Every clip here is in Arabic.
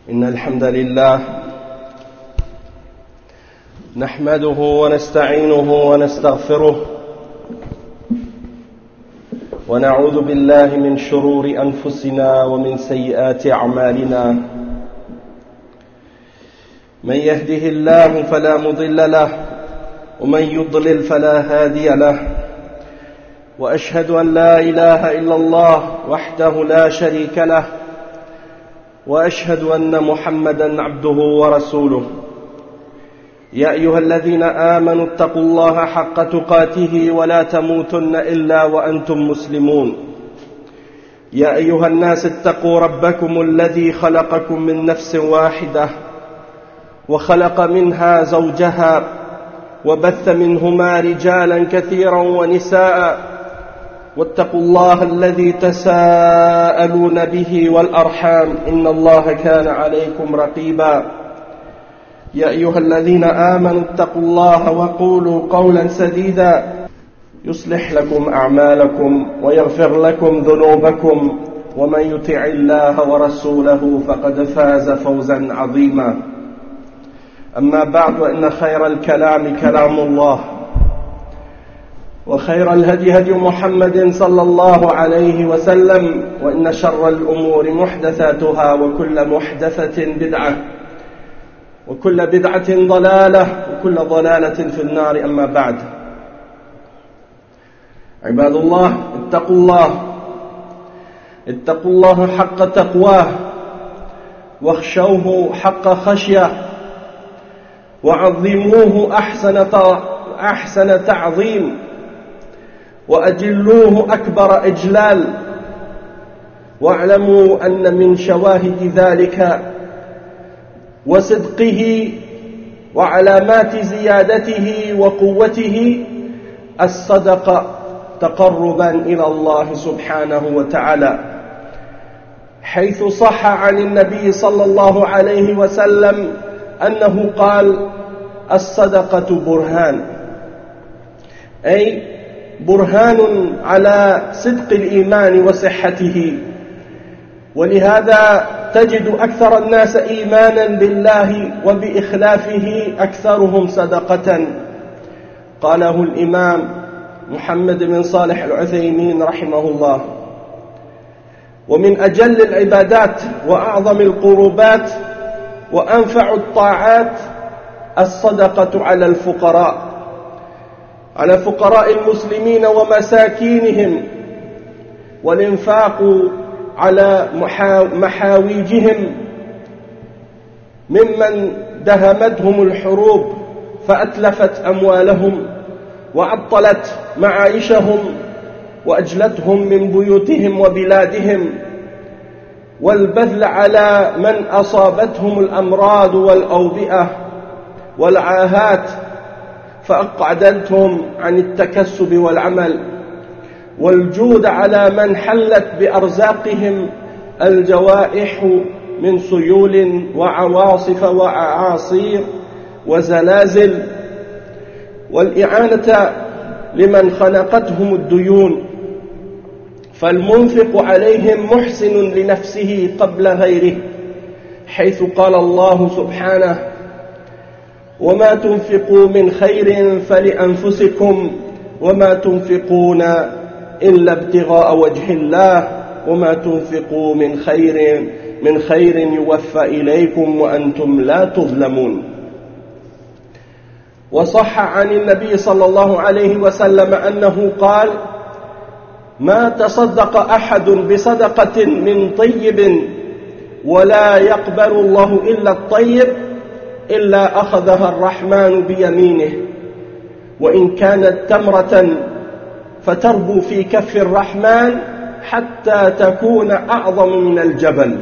إن الحمد لله نحمده ونستعينه ونستغفره ونعوذ بالله من شرور أنفسنا ومن سيئات أعمالنا. من يهده الله فلا مضل له ومن يضلل فلا هادي له، وأشهد أن لا إله إلا الله وحده لا شريك له، وأشهد أن محمدًا عبده ورسوله. يا أيها الذين آمنوا اتقوا الله حق تقاته ولا تموتن إلا وأنتم مسلمون. يا أيها الناس اتقوا ربكم الذي خلقكم من نفس واحدة وخلق منها زوجها وبث منهما رجالا كثيرا ونساء، واتقوا الله الذي تساءلون به والأرحام إن الله كان عليكم رقيبا. يا أيها الذين آمنوا اتقوا الله وقولوا قولا سديدا يصلح لكم أعمالكم ويغفر لكم ذنوبكم، ومن يطع الله ورسوله فقد فاز فوزا عظيما. أما بعد، وإن خير الكلام كلام الله، وخير الهدي هدي محمد صلى الله عليه وسلم، وإن شر الأمور محدثاتها، وكل محدثة بدعة، وكل بدعة ضلالة، وكل ضلالة في النار. أما بعد، عباد الله، اتقوا الله حق تقواه، واخشوه حق خشيه، وعظموه أحسن تعظيم، وأجلوه أكبر إجلال. واعلموا أن من شواهد ذلك وصدقه وعلامات زيادته وقوته الصدقة تقربا إلى الله سبحانه وتعالى، حيث صح عن النبي صلى الله عليه وسلم أنه قال: الصدقة برهان، أي برهان على صدق الإيمان وصحته. ولهذا تجد أكثر الناس إيمانا بالله وبإخلافه أكثرهم صدقة. قاله الإمام محمد بن صالح العثيمين رحمه الله. ومن أجل العبادات وأعظم القربات وأنفع الطاعات الصدقة على فقراء المسلمين ومساكينهم، والإنفاق على محاويجهم ممن دهمتهم الحروب فأتلفت أموالهم وعطلت معايشهم وأجلتهم من بيوتهم وبلادهم، والبذل على من أصابتهم الأمراض والأوبئة والعاهات فأقعدتهم عن التكسب والعمل، والجود على من حلت بأرزاقهم الجوائح من سيول وعواصف وأعاصير وزلازل، والإعانة لمن خنقتهم الديون. فالمنفق عليهم محسن لنفسه قبل غيره، حيث قال الله سبحانه: وما تنفقوا من خير فلأنفسكم وما تنفقون إلا ابتغاء وجه الله وما تنفقوا من خير يوفى إليكم وأنتم لا تظلمون. وصح عن النبي صلى الله عليه وسلم أنه قال: ما تصدق أحد بصدقة من طيب ولا يقبل الله إلا الطيب إلا أخذها الرحمن بيمينه، وإن كانت تمرة فتربو في كف الرحمن حتى تكون أعظم من الجبل.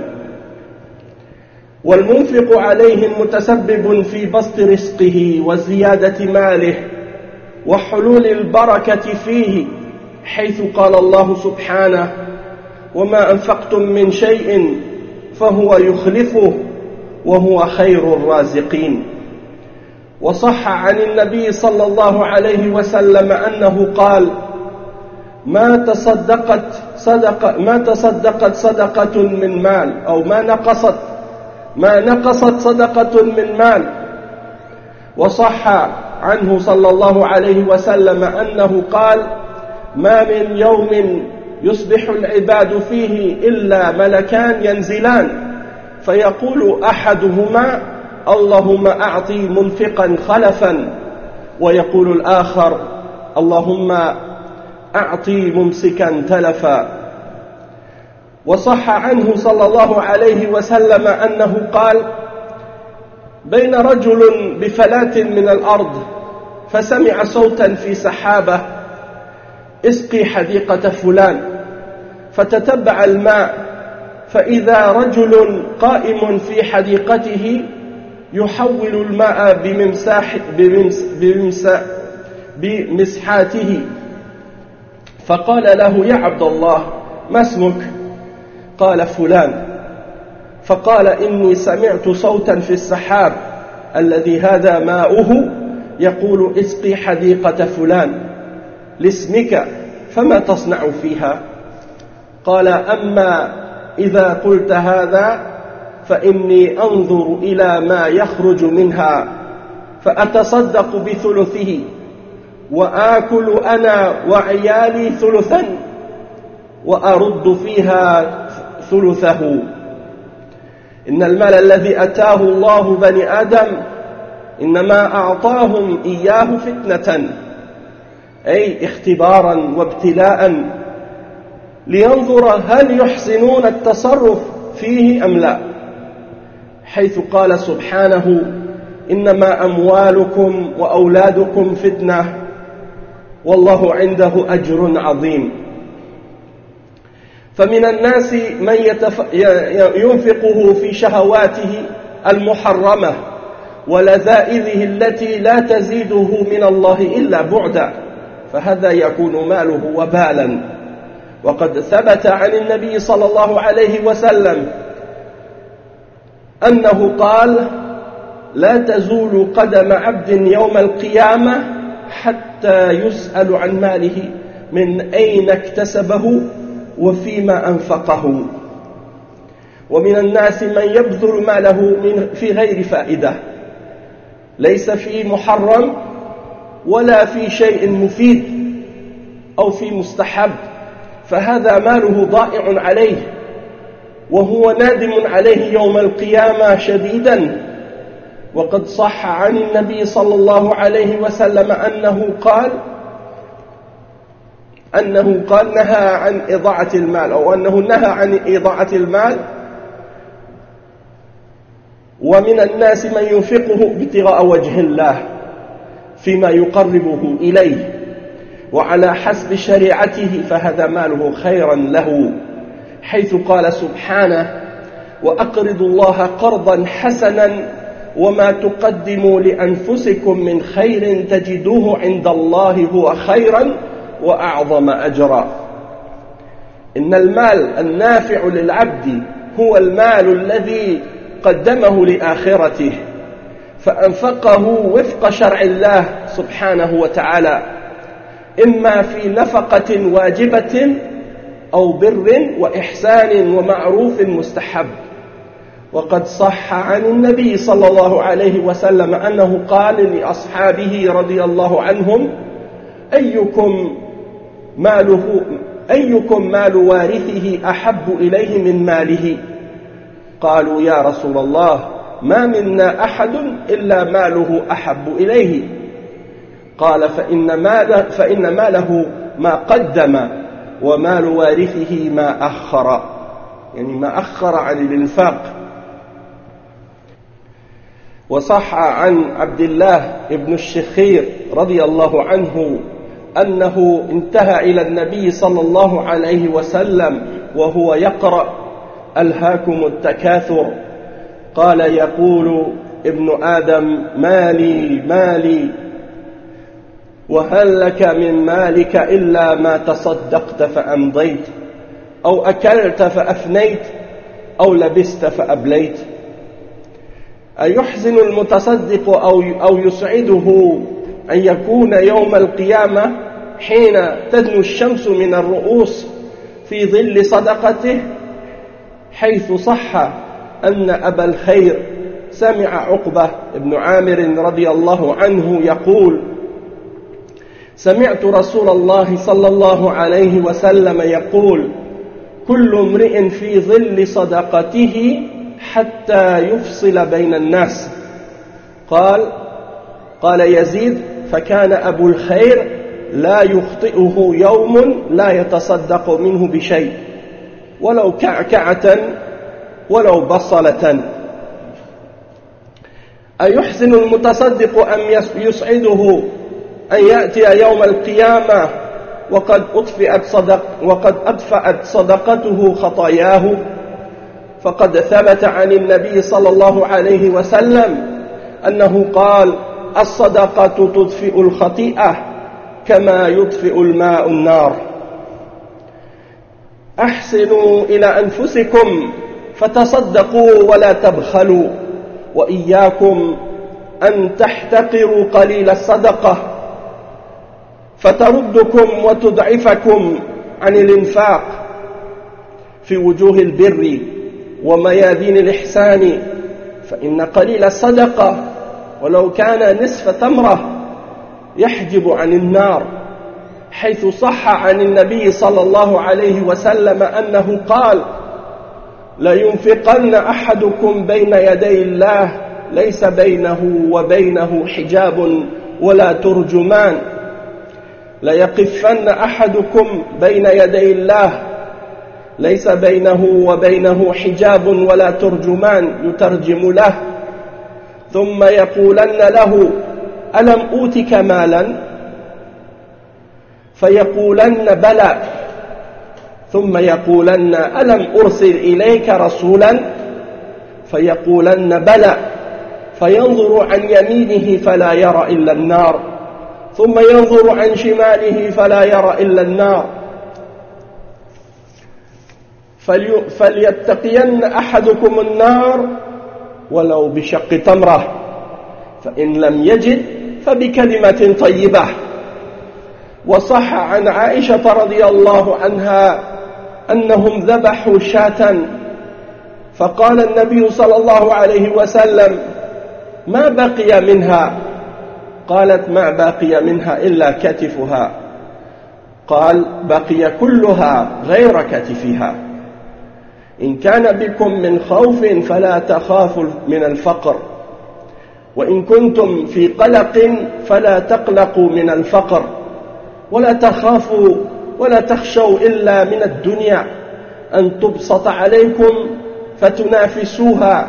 والمنفق عليهم متسبب في بسط رزقه وزيادة ماله وحلول البركة فيه، حيث قال الله سبحانه: وما أنفقتم من شيء فهو يخلفه وهو خير الرازقين. وصح عن النبي صلى الله عليه وسلم أنه قال: ما تصدقت صدقة من مال، أو ما نقصت ما نقصت صدقة من مال. وصح عنه صلى الله عليه وسلم أنه قال: ما من يوم يصبح العباد فيه إلا ملكان ينزلان، فيقول أحدهما: اللهم أعطي منفقا خلفا، ويقول الآخر: اللهم أعطي ممسكا تلفا. وصح عنه صلى الله عليه وسلم أنه قال: بين رجل بفلاة من الأرض فسمع صوتا في سحابة: اسقي حديقة فلان، فتتبع الماء فإذا رجل قائم في حديقته يحول الماء بمسحاته، فقال له: يا عبد الله، ما اسمك؟ قال: فلان. فقال: إني سمعت صوتا في السحاب الذي هذا ماؤه يقول: اسقي حديقة فلان لاسمك، فما تصنع فيها؟ قال: أما إذا قلت هذا فإني أنظر إلى ما يخرج منها فأتصدق بثلثه، وآكل أنا وعيالي ثلثا، وأرد فيها ثلثه. إن المال الذي أتاه الله بني آدم إنما أعطاهم إياه فتنة، أي اختبارا وابتلاء، لينظر هل يحسنون التصرف فيه أم لا، حيث قال سبحانه: إنما أموالكم وأولادكم فتنة والله عنده أجر عظيم. فمن الناس من ينفقه في شهواته المحرمة ولذائذه التي لا تزيده من الله إلا بعدا، فهذا يكون ماله وبالا. وقد ثبت عن النبي صلى الله عليه وسلم أنه قال: لا تزول قدم عبد يوم القيامة حتى يسأل عن ماله من أين اكتسبه وفيما أنفقه. ومن الناس من يبذل ماله في غير فائدة، ليس في محرم ولا في شيء مفيد أو في مستحب، فهذا ماله ضائع عليه وهو نادم عليه يوم القيامة شديدا. وقد صح عن النبي صلى الله عليه وسلم أنه قال نهى عن إضاعة المال، أو أنه نهى عن إضاعة المال. ومن الناس من ينفقه ابتغاء وجه الله فيما يقربه إليه وعلى حسب شريعته، فهذا ماله خيرا له، حيث قال سبحانه: وأقرضوا الله قرضا حسنا وما تقدموا لأنفسكم من خير تجدوه عند الله هو خيرا وأعظم أجرا. إن المال النافع للعبد هو المال الذي قدمه لآخرته فأنفقه وفق شرع الله سبحانه وتعالى، إما في نفقة واجبة أو بر وإحسان ومعروف مستحب. وقد صح عن النبي صلى الله عليه وسلم أنه قال لأصحابه رضي الله عنهم: أيكم مال وارثه أحب إليه من ماله؟ قالوا: يا رسول الله، ما منا أحد إلا ماله أحب إليه. قال: فإن ماله ما قدم ومال وارثه ما أخر، يعني ما أخر عن الإنفاق. وصح عن عبد الله بن الشخير رضي الله عنه أنه انتهى إلى النبي صلى الله عليه وسلم وهو يقرأ: ألهاكم التكاثر. قال: يقول ابن آدم: مالي مالي، وهل لك من مالك إلا ما تصدقت فأمضيت، أو أكلت فأفنيت، أو لبست فأبليت. أيحزن المتصدق أو يسعده أن يكون يوم القيامة حين تدنو الشمس من الرؤوس في ظل صدقته، حيث صح أن أبا الخير سمع عقبة بن عامر رضي الله عنه يقول: سمعت رسول الله صلى الله عليه وسلم يقول: كل امرئ في ظل صدقته حتى يفصل بين الناس. قال يزيد: فكان أبو الخير لا يخطئه يوم لا يتصدق منه بشيء، ولو كعكعة ولو بصلة. أيحسن المتصدق أم يسعده أن يأتي يوم القيامة وقد أطفأت صدقته خطاياه؟ فقد ثبت عن النبي صلى الله عليه وسلم أنه قال: الصدقة تطفئ الخطيئة كما يطفئ الماء النار. أحسنوا إلى أنفسكم فتصدقوا ولا تبخلوا، وإياكم أن تحتقروا قليل الصدقة فتردكم وتضعفكم عن الإنفاق في وجوه البر وميادين الإحسان، فإن قليل الصدقة ولو كان نصف تمرة يحجب عن النار، حيث صح عن النبي صلى الله عليه وسلم أنه قال: لينفقن أحدكم بين يدي الله ليس بينه وبينه حجاب ولا ترجمان. ليقفن أحدكم بين يدي الله ليس بينه وبينه حجاب ولا ترجمان يترجم له، ثم يقولن له: ألم أوتك مالا؟ فيقولن: بلى. ثم يقولن: ألم أرسل إليك رسولا؟ فيقولن: بلى. فينظر عن يمينه فلا يرى إلا النار، ثم ينظر عن شماله فلا يرى إلا النار. فليتقين أحدكم النار ولو بشق تمرة، فإن لم يجد فبكلمة طيبة. وصح عن عائشة رضي الله عنها أنهم ذبحوا شاة، فقال النبي صلى الله عليه وسلم: ما بقي منها؟ قالت: ما بقي منها إلا كتفها. قال: بقي كلها غير كتفها. إن كان بكم من خوف فلا تخافوا من الفقر، وإن كنتم في قلق فلا تقلقوا من الفقر، ولا تخافوا ولا تخشوا إلا من الدنيا أن تبسط عليكم فتنافسوها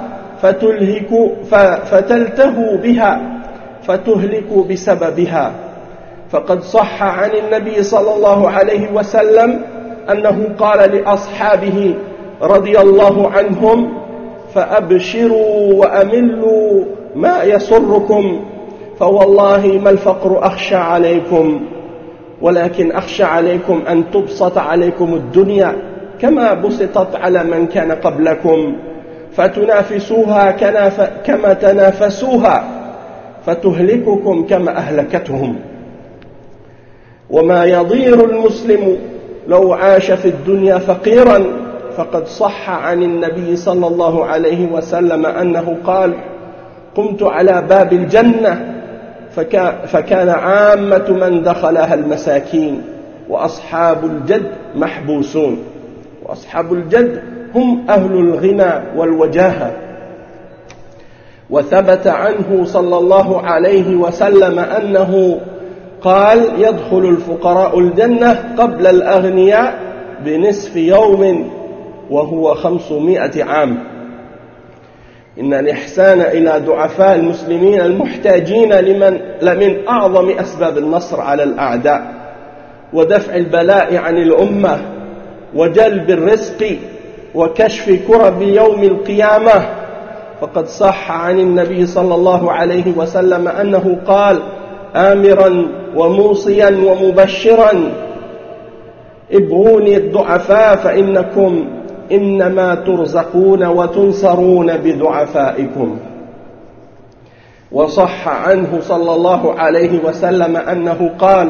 فتلتهوا بها فتهلكوا بسببها. فقد صح عن النبي صلى الله عليه وسلم أنه قال لأصحابه رضي الله عنهم: فأبشروا وأملوا ما يسركم، فوالله ما الفقر أخشى عليكم، ولكن أخشى عليكم أن تبسط عليكم الدنيا كما بسطت على من كان قبلكم، فتنافسوها كما تنافسوها، فتهلككم كما أهلكتهم. وما يضير المسلم لو عاش في الدنيا فقيرا، فقد صح عن النبي صلى الله عليه وسلم أنه قال: قمت على باب الجنة فكان عامة من دخلها المساكين، وأصحاب الجد محبوسون. وأصحاب الجد هم أهل الغنى والوجاهة. وثبت عنه صلى الله عليه وسلم أنه قال: يدخل الفقراء الجنة قبل الأغنياء بنصف يوم وهو 500 عام. إن الإحسان إلى ضعفاء المسلمين المحتاجين لمن أعظم أسباب النصر على الأعداء، ودفع البلاء عن الأمة، وجلب الرزق، وكشف كرب يوم القيامة. فقد صح عن النبي صلى الله عليه وسلم أنه قال: آمرا وموصيا ومبشرا: ابغوني الضعفاء فإنكم إنما ترزقون وتنصرون بضعفائكم. وصح عنه صلى الله عليه وسلم أنه قال: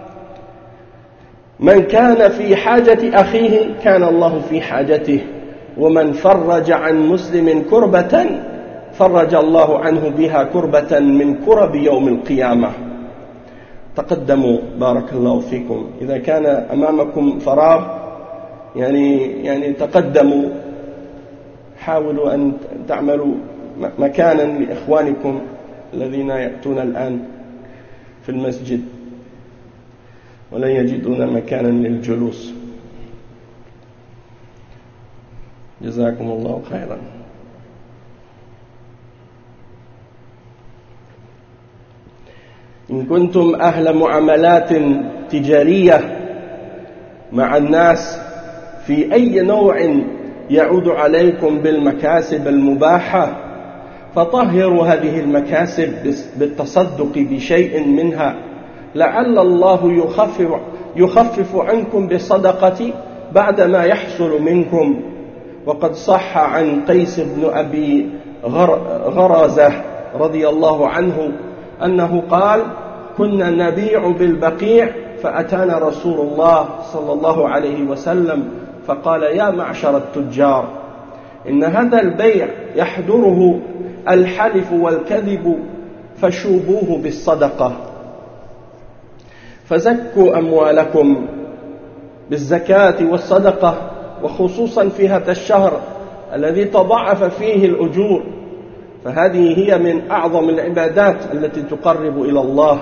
من كان في حاجة أخيه كان الله في حاجته، ومن فرج عن مسلم كربة فرج الله عنه بها كربة من كرب يوم القيامة. تقدموا بارك الله فيكم. إذا كان أمامكم فراغ يعني تقدموا، حاولوا أن تعملوا مكانا لإخوانكم الذين يأتون الآن في المسجد ولا يجدون مكانا للجلوس. جزاكم الله خيرا. إن كنتم أهل معاملات تجارية مع الناس في أي نوع يعود عليكم بالمكاسب المباحة، فطهروا هذه المكاسب بالتصدق بشيء منها، لعل الله يخفف عنكم بالصدقة بعد ما يحصل منكم. وقد صح عن قيس بن أبي غرزة رضي الله عنه أنه قال: كنا نبيع بالبقيع فأتانا رسول الله صلى الله عليه وسلم فقال: يا معشر التجار، إن هذا البيع يحضره الحلف والكذب فشوبوه بالصدقة. فزكوا أموالكم بالزكاة والصدقة، وخصوصا في هذا الشهر الذي تضاعف فيه الأجور، فهذه هي من أعظم العبادات التي تقرب إلى الله.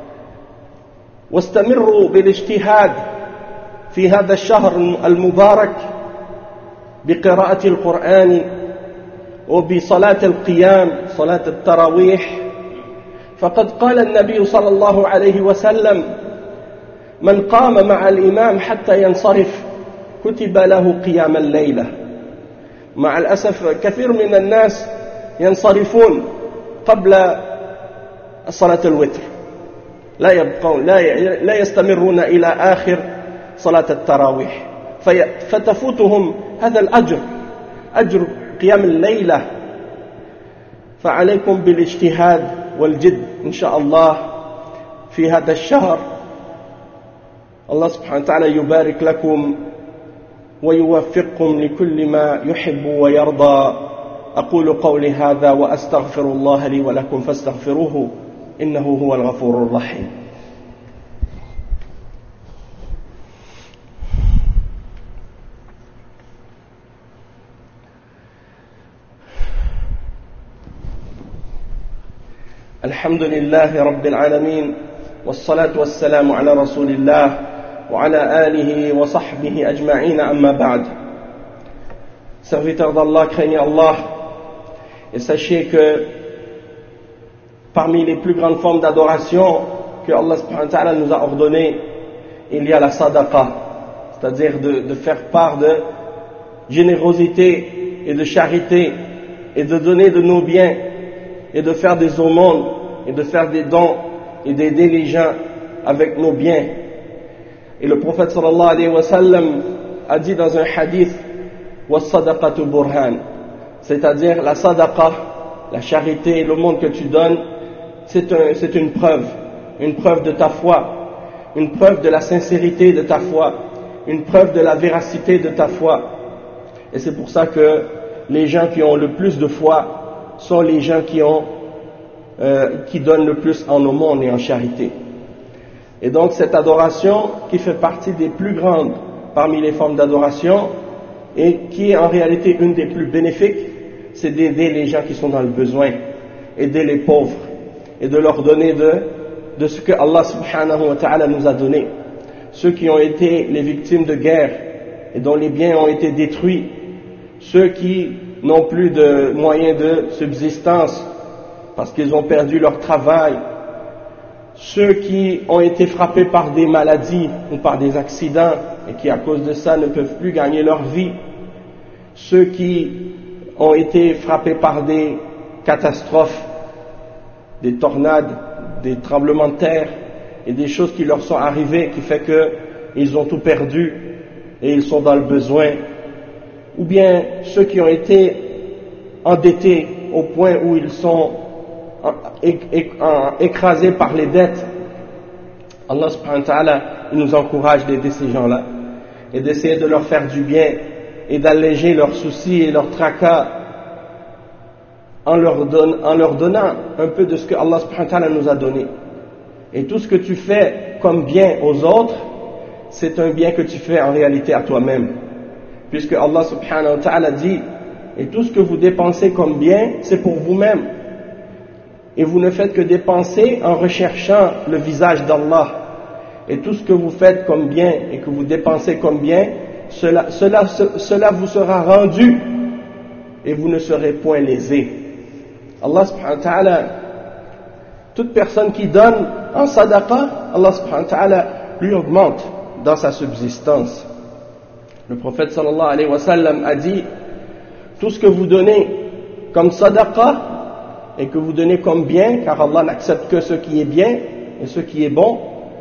واستمروا بالاجتهاد في هذا الشهر المبارك بقراءة القرآن وبصلاة القيام، صلاة التراويح. فقد قال النبي صلى الله عليه وسلم: من قام مع الإمام حتى ينصرف كتب له قيام الليلة. مع الأسف كثير من الناس ينصرفون قبل صلاة الوتر، لا يبقون لا يستمرون إلى آخر صلاة التراويح، فتفوتهم هذا الأجر، أجر قيام الليلة. فعليكم بالاجتهاد والجد إن شاء الله في هذا الشهر. الله سبحانه وتعالى يبارك لكم ويوفقكم لكل ما يحب ويرضى. أقول قولي هذا وأستغفر الله لي ولكم فاستغفروه إنه هو الغفور الرحيم. الحمد لله رب العالمين، والصلاة والسلام على رسول الله وعلى آله وصحبه أجمعين. أما بعد. Serviteurs d'Allah, craignez Allah et sachez que parmi les plus grandes formes d'adoration que Allah subhanahu wa ta'ala nous a ordonnées, il y a la sadaqa, c'est-à-dire de faire part de générosité et de charité et de donner de nos biens et de faire des aumônes et de faire des dons et d'aider les gens avec nos biens. Et le prophète sallallahu alayhi wa sallam a dit dans un hadith: was-sadaqatu burhan, c'est-à-dire la sadaqa, la charité et l'aumône que tu donnes, c'est une preuve de ta foi, une preuve de la sincérité de ta foi, une preuve de la véracité de ta foi. Et c'est pour ça que les gens qui ont le plus de foi sont les gens qui donnent le plus en aumône et en charité. Et donc cette adoration qui fait partie des plus grandes parmi les formes d'adoration et qui est en réalité une des plus bénéfiques, c'est d'aider les gens qui sont dans le besoin, aider les pauvres et de leur donner de ce que Allah subhanahu wa ta'ala nous a donné. Ceux qui ont été les victimes de guerre et dont les biens ont été détruits, ceux qui n'ont plus de moyens de subsistance parce qu'ils ont perdu leur travail, ceux qui ont été frappés par des maladies ou par des accidents et qui à cause de ça ne peuvent plus gagner leur vie, ceux qui ont été frappés par des catastrophes, des tornades, des tremblements de terre et des choses qui leur sont arrivées qui fait qu'ils ont tout perdu et ils sont dans le besoin, ou bien ceux qui ont été endettés au point où ils sont écrasés par les dettes. Allah subhanahu wa ta'ala, il nous encourage d'aider ces gens-là et d'essayer de leur faire du bien et d'alléger leurs soucis et leurs tracas en leur donnant un peu de ce que Allah subhanahu wa ta'ala nous a donné. Et tout ce que tu fais comme bien aux autres, c'est un bien que tu fais en réalité à toi-même. Puisque Allah subhanahu wa ta'ala dit, et tout ce que vous dépensez comme bien, c'est pour vous-même. Et vous ne faites que dépenser en recherchant le visage d'Allah. Et tout ce que vous faites comme bien et que vous dépensez comme bien, cela vous sera rendu et vous ne serez point lésés. Allah subhanahu wa ta'ala, toute personne qui donne en sadaqa, Allah subhanahu wa ta'ala lui augmente dans sa subsistance. Le prophète sallallahu alayhi wa sallam a dit, tout ce que vous donnez comme sadaqa et que vous donnez comme bien, car Allah n'accepte que ce qui est bien et ce qui est bon,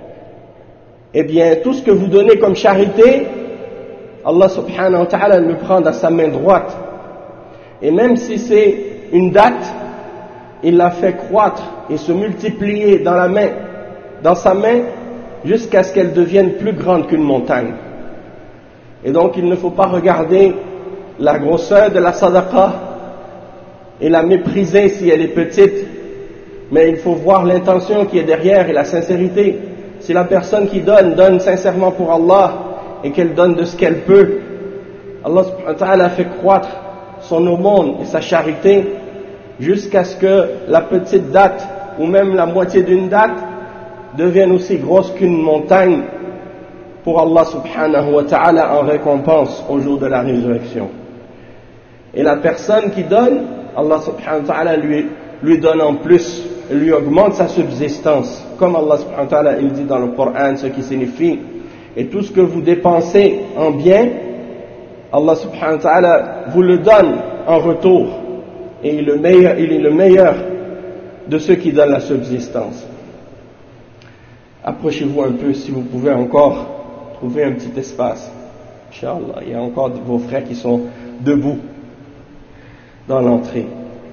eh bien tout ce que vous donnez comme charité, Allah subhanahu wa ta'ala le prend dans sa main droite. Et même si c'est une date, il la fait croître et se multiplier dans sa main, jusqu'à ce qu'elle devienne plus grande qu'une montagne. Et donc il ne faut pas regarder la grosseur de la sadaqa et la mépriser si elle est petite, mais il faut voir l'intention qui est derrière et la sincérité. Si la personne qui donne sincèrement pour Allah et qu'elle donne de ce qu'elle peut, Allah subhanahu wa ta'ala fait croître son aumône et sa charité jusqu'à ce que la petite date ou même la moitié d'une date devienne aussi grosse qu'une montagne pour Allah subhanahu wa ta'ala en récompense au jour de la résurrection. Et la personne qui donne, Allah subhanahu wa ta'ala lui donne en plus, lui augmente sa subsistance, comme Allah subhanahu wa ta'ala il dit dans le Coran, ce qui signifie, et tout ce que vous dépensez en bien, Allah subhanahu wa ta'ala vous le donne en retour, et il est le meilleur de ceux qui donnent la subsistance. Approchez-vous un peu si vous pouvez encore trouver un petit espace. Inch'Allah, il y a encore vos frères qui sont debout dans l'entrée.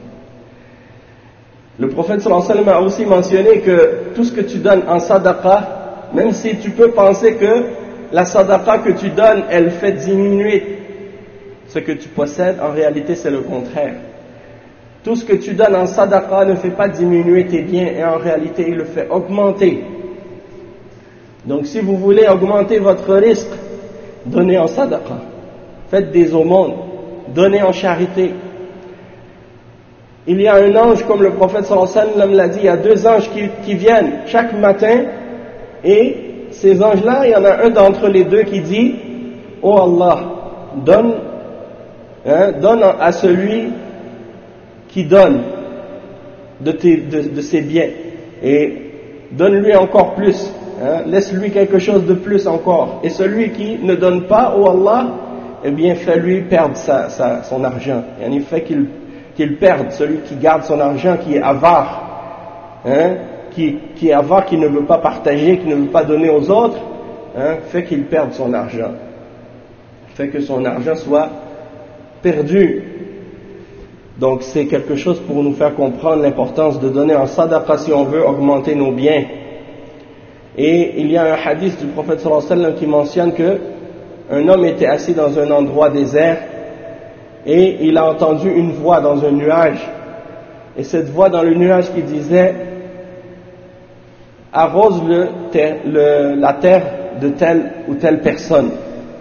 Le prophète sallallahu alayhi wa sallam a aussi mentionné que tout ce que tu donnes en sadaqa, même si tu peux penser que la sadaqa que tu donnes, elle fait diminuer ce que tu possèdes, en réalité c'est le contraire. Tout ce que tu donnes en sadaqa ne fait pas diminuer tes biens et en réalité il le fait augmenter. Donc si vous voulez augmenter votre risque, donnez en sadaqa, faites des aumônes, donnez en charité. Il y a un ange, comme le prophète sallallahu alayhi wa sallam l'a dit, il y a 2 anges qui viennent chaque matin, et ces anges-là, il y en a un d'entre les deux qui dit, oh Allah, donne à celui qui donne de ses biens, et donne-lui encore plus, laisse-lui quelque chose de plus encore, et celui qui ne donne pas, oh Allah, eh bien fais-lui perdre son argent, et il fait qu'il perde, celui qui garde son argent, qui est avare, qui est avare, qui ne veut pas partager, qui ne veut pas donner aux autres, fait qu'il perde son argent, fait que son argent soit perdu. Donc c'est quelque chose pour nous faire comprendre l'importance de donner en sadaqa si on veut augmenter nos biens. Et il y a un hadith du prophète sallallahu alayhi wa sallam qui mentionne que un homme était assis dans un endroit désert et il a entendu une voix dans un nuage, et cette voix dans le nuage qui disait arrose la terre de telle ou telle personne.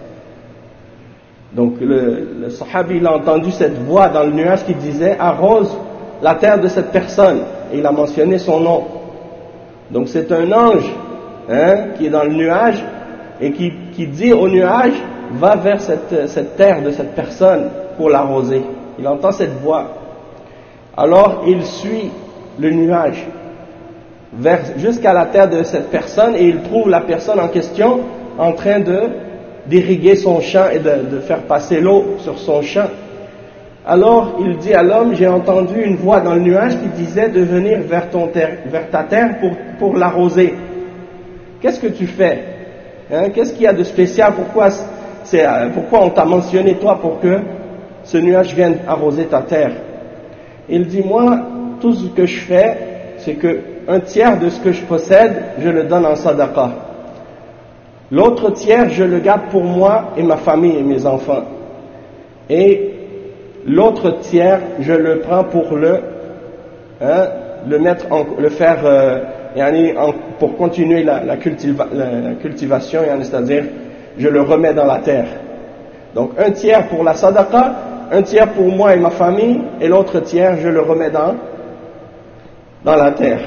Donc le sahabi il a entendu cette voix dans le nuage qui disait arrose la terre de cette personne, et il a mentionné son nom. Donc c'est un ange qui est dans le nuage et qui dit au nuage va vers cette terre de cette personne pour l'arroser. Il entend cette voix. Alors il suit le nuage jusqu'à la terre de cette personne, et il trouve la personne en question en train d'irriguer son champ et de faire passer l'eau sur son champ. Alors il dit à l'homme, j'ai entendu une voix dans le nuage qui disait de venir vers ta terre pour l'arroser. Qu'est-ce que tu fais? Qu'est-ce qu'il y a de spécial? Pourquoi on t'a mentionné toi pour que ce nuage vienne arroser ta terre? Il dit, moi, tout ce que je fais, c'est que 1/3 de ce que je possède, je le donne en sadaqa. L'autre tiers, je le garde pour moi et ma famille et mes enfants. et l'autre tiers, je le prends pour le mettre le faire pour continuer la cultivation, c'est-à-dire je le remets dans la terre. Donc un tiers pour la sadaqa, un tiers pour moi et ma famille, et l'autre tiers je le remets dans la terre.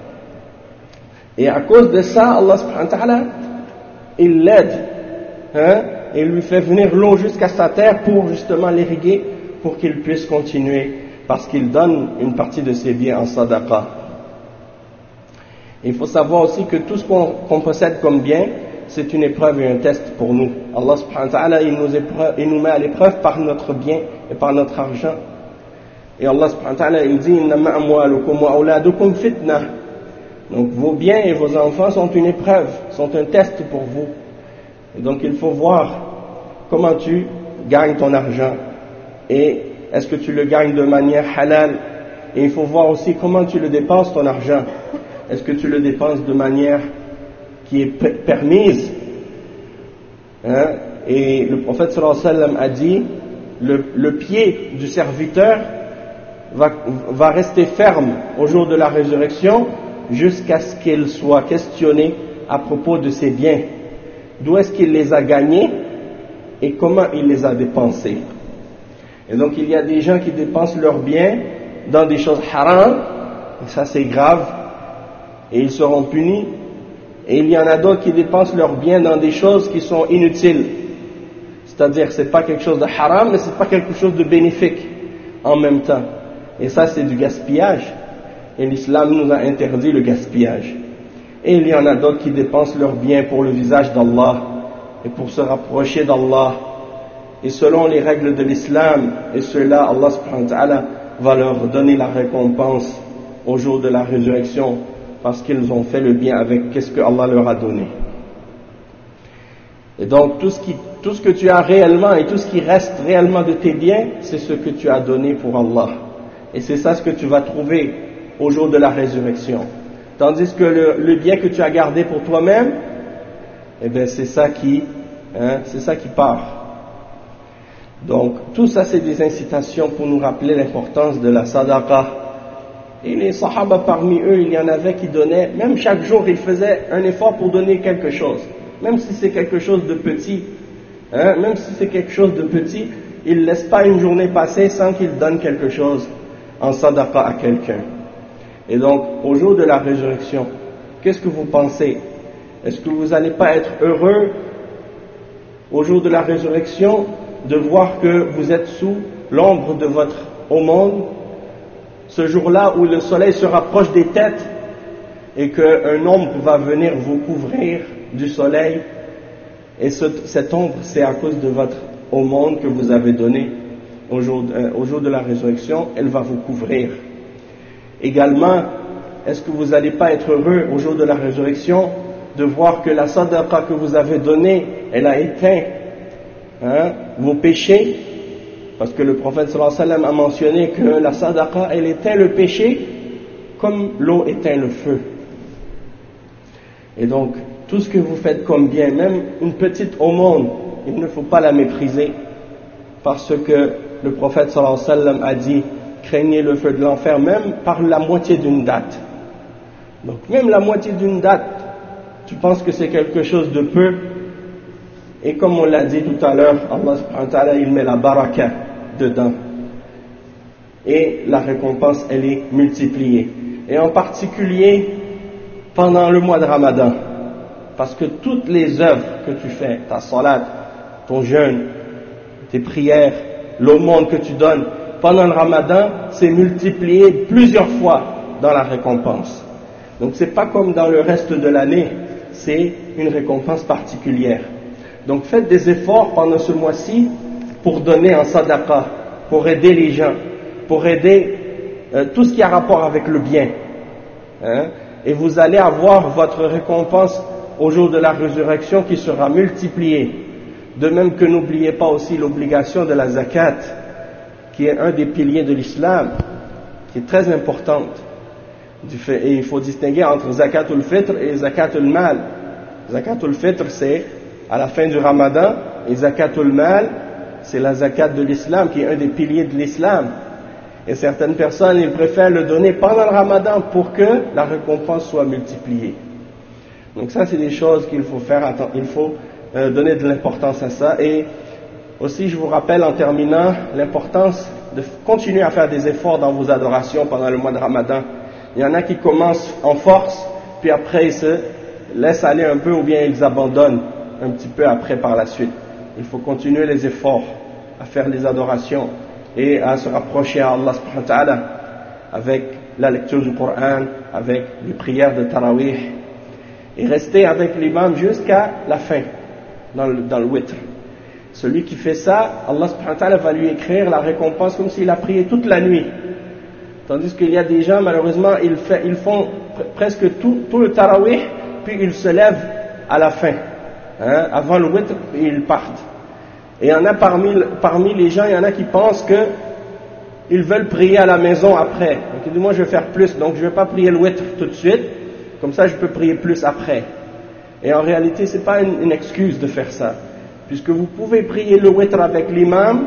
Et à cause de ça, Allah subhanahu wa ta'ala, il l'aide, et lui fait venir l'eau jusqu'à sa terre pour justement l'irriguer, pour qu'il puisse continuer, parce qu'il donne une partie de ses biens en sadaqa. Il faut savoir aussi que tout ce qu'on possède comme bien, c'est une épreuve et un test pour nous. Allah subhanahu wa ta'ala, il nous met à l'épreuve par notre bien et par notre argent. Et Allah subhanahu wa ta'ala, il dit, innama amwalukum wa auladukum fitna. Donc vos biens et vos enfants sont une épreuve, sont un test pour vous. Et donc il faut voir comment tu gagnes ton argent et est-ce que tu le gagnes de manière halal, et il faut voir aussi comment tu le dépenses ton argent. Est-ce que tu le dépenses de manière qui est permise, et le prophète sallallahu alayhi wa sallam a dit le pied du serviteur va rester ferme au jour de la résurrection jusqu'à ce qu'il soit questionné à propos de ses biens, d'où est-ce qu'il les a gagnés et comment il les a dépensés. Et donc il y a des gens qui dépensent leurs biens dans des choses haram, et ça c'est grave, et ils seront punis. Et il y en a d'autres qui dépensent leurs biens dans des choses qui sont inutiles, c'est-à-dire c'est pas quelque chose de haram, mais c'est pas quelque chose de bénéfique en même temps. Et ça c'est du gaspillage, et l'islam nous a interdit le gaspillage. Et il y en a d'autres qui dépensent leurs biens pour le visage d'Allah et pour se rapprocher d'Allah, et selon les règles de l'islam, et ceux-là, Allah subhanahu wa ta'ala va leur donner la récompense au jour de la résurrection, parce qu'ils ont fait le bien avec qu'est-ce que Allah leur a donné. Et donc tout ce que tu as réellement et tout ce qui reste réellement de tes biens, c'est ce que tu as donné pour Allah. Et c'est ça ce que tu vas trouver au jour de la résurrection. Tandis que le bien que tu as gardé pour toi-même, eh bien c'est ça qui part. Donc tout ça c'est des incitations pour nous rappeler l'importance de la sadaqa. Et les sahaba parmi eux, il y en avait qui donnaient, même chaque jour ils faisaient un effort pour donner quelque chose, même si c'est quelque chose de petit, même si c'est quelque chose de petit, ils ne laissent pas une journée passer sans qu'ils donnent quelque chose en sadaqa à quelqu'un. Et donc au jour de la résurrection, qu'est-ce que vous pensez? Est-ce que vous n'allez pas être heureux au jour de la résurrection de voir que vous êtes sous l'ombre de votre aumône, ce jour-là où le soleil se rapproche des têtes et qu'un ombre va venir vous couvrir du soleil, et cette ombre c'est à cause de votre aumône que vous avez donné au jour de la résurrection, elle va vous couvrir. Également, est-ce que vous n'allez pas être heureux au jour de la résurrection de voir que la sadaqa que vous avez donnée, elle a éteint vos péchés, parce que le prophète sallallahu alayhi wa sallam a mentionné que la sadaqa elle éteint le péché comme l'eau éteint le feu. Et donc tout ce que vous faites comme bien, même une petite aumône, il ne faut pas la mépriser, parce que le prophète sallallahu alayhi wa sallam a dit craignez le feu de l'enfer même par la moitié d'une date. Donc même la moitié d'une date, tu penses que c'est quelque chose de peu, et comme on l'a dit tout à l'heure, Allah subhanahu wa ta'ala il met la baraka dedans, et la récompense elle est multipliée, et en particulier pendant le mois de Ramadan, parce que toutes les œuvres que tu fais, ta salat, ton jeûne, tes prières, l'aumône que tu donnes pendant le Ramadan, c'est multiplié plusieurs fois dans la récompense. Donc c'est pas comme dans le reste de l'année, c'est une récompense particulière. Donc faites des efforts pendant ce mois-ci pour donner en sadaqa, pour aider les gens, pour aider tout ce qui a rapport avec le bien. Et vous allez avoir votre récompense au jour de la résurrection qui sera multipliée. De même que n'oubliez pas aussi l'obligation de la zakat, qui est un des piliers de l'islam, qui est très importante. Et il faut distinguer entre zakatul fitr et zakatul mal. Zakatul fitr c'est à la fin du Ramadan, et zakatul mal c'est la zakat de l'islam qui est un des piliers de l'islam. Et certaines personnes, ils préfèrent le donner pendant le ramadan pour que la récompense soit multipliée. Donc ça, c'est des choses qu'il faut faire, il faut donner de l'importance à ça. Et aussi, je vous rappelle en terminant l'importance de continuer à faire des efforts dans vos adorations pendant le mois de ramadan. Il y en a qui commencent en force, puis après ils se laissent aller un peu ou bien ils abandonnent un petit peu après par la suite. Il faut continuer les efforts à faire les adorations et à se rapprocher à Allah subhanahu wa ta'ala avec la lecture du Coran, avec les prières de Tarawih et rester avec l'imam jusqu'à la fin dans le witr. Celui qui fait ça, Allah subhanahu wa ta'ala va lui écrire la récompense comme s'il a prié toute la nuit. Tandis qu'il y a des gens, malheureusement, ils font presque tout le Tarawih, puis ils se lèvent à la fin, avant le witr, et ils partent. Et il y en a parmi les gens, il y en a qui pensent qu'ils veulent prier à la maison après. Donc ils disent, moi je vais faire plus, donc je ne vais pas prier le witr tout de suite, comme ça je peux prier plus après. Et en réalité, ce n'est pas une excuse de faire ça, puisque vous pouvez prier le witr avec l'imam,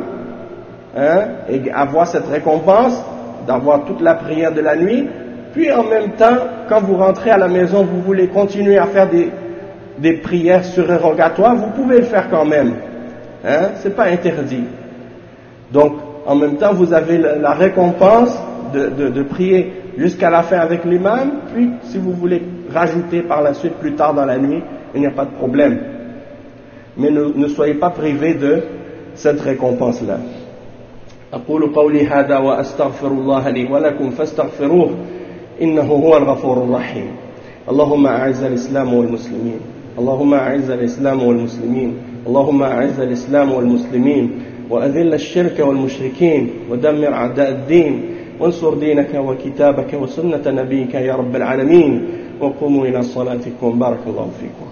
et avoir cette récompense, d'avoir toute la prière de la nuit, puis en même temps, quand vous rentrez à la maison, vous voulez continuer à faire des prières surérogatoires, vous pouvez le faire quand même. C'est pas interdit. Donc, en même temps, vous avez la récompense de prier jusqu'à la fin avec l'imam, puis si vous voulez rajouter par la suite plus tard dans la nuit, il n'y a pas de problème. Mais ne soyez pas privés de cette récompense-là. أقول قولي هذا وأستغفر الله لي ولكم فاستغفروه إنه هو الغفور الرحيم. اللهم أعز الإسلام والمسلمين. اللهم أعز الإسلام والمسلمين. اللهم أعز الإسلام والمسلمين وأذل الشرك والمشركين ودمر أعداء الدين وانصر دينك وكتابك وسنة نبيك يا رب العالمين وقوموا إلى صلاتكم بارك الله فيكم.